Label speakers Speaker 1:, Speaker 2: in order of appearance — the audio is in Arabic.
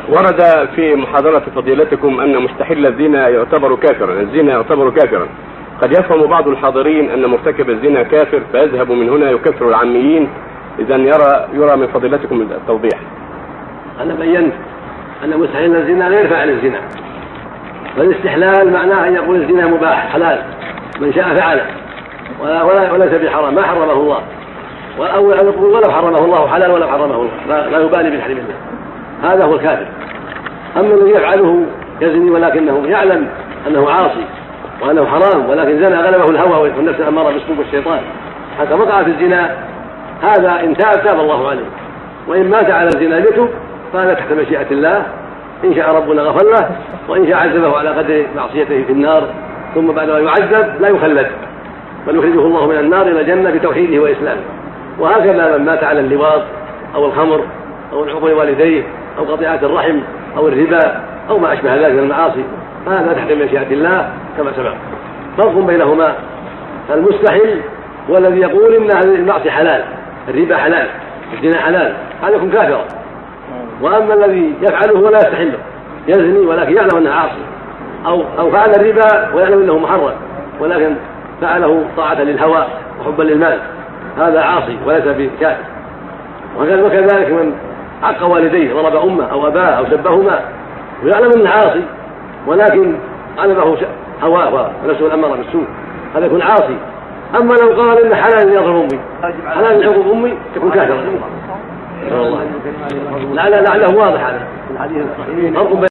Speaker 1: ورد في محاضرة فضيلتكم أن مستحل الزنا يعتبر كافرا، الزنا يعتبر كافرا. قد يفهم بعض الحاضرين أن مرتكب الزنا كافر فيذهب من هنا يكفر العاميين. إذا يرى من فضيلتكم التوضيح.
Speaker 2: أنا بينت أن مستحيل الزنا غير فاعل الزنا، والاستحلال معناه أن يقول الزنا مباح حلال من شاء فعله وليس بحرام ما حرمه الله، أو يقول ولو حرمه الله حلال ولو حرمه الله، لا يبالي بتحريم الله. هذا هو الكافر. أما الذي يفعله يزني ولكنه يعلم أنه عاصي وأنه حرام ولكن زنى غلبه الهوى والنفس الأمارة بالسوء والشيطان حتى وقع في الزنا، هذا إن تاب الله عليه، وإن مات على الزنا يتوب فهذا تحت مشيئة الله. إن شاء ربنا غفر له، وإن شاء عذبه على قدر معصيته في النار، ثم بعد ما يعذب لا يخلد بل يخرجه الله من النار إلى الجنة بتوحيده وإسلامه. وهكذا من مات على اللواط أو الخمر أو العقوق والديه أو قطيعة الرحم أو الربا أو ما أشبه ذلك من المعاصي، هذا تحت مشيئة الله كما سبق. فرق بينهما: المستحل هو الذي يقول إن هذه المعصية حلال، الربا حلال، الزنا حلال، هذا يكون كافرا. وأما الذي يفعله ولا يستحله، يزني ولكن يعلم أنه عاصي، أو فعل الربا ويعلم أنه محرم ولكن فعله طاعة للهوى وحبا للمال، هذا عاصي وليس بكافر. وكذلك من عق والديه، ضرب أمه أو أباه أو سبهما ويعلم أنه عاصي ولكن غلبه هواه ونفسه الأمارة بالسوء، هذا يكون عاصي. أما لو قال إن حلال يضرب أمي، حلال يعقوب أمي، يكون كافرا. لعله واضح هذا الحديث الصحيح.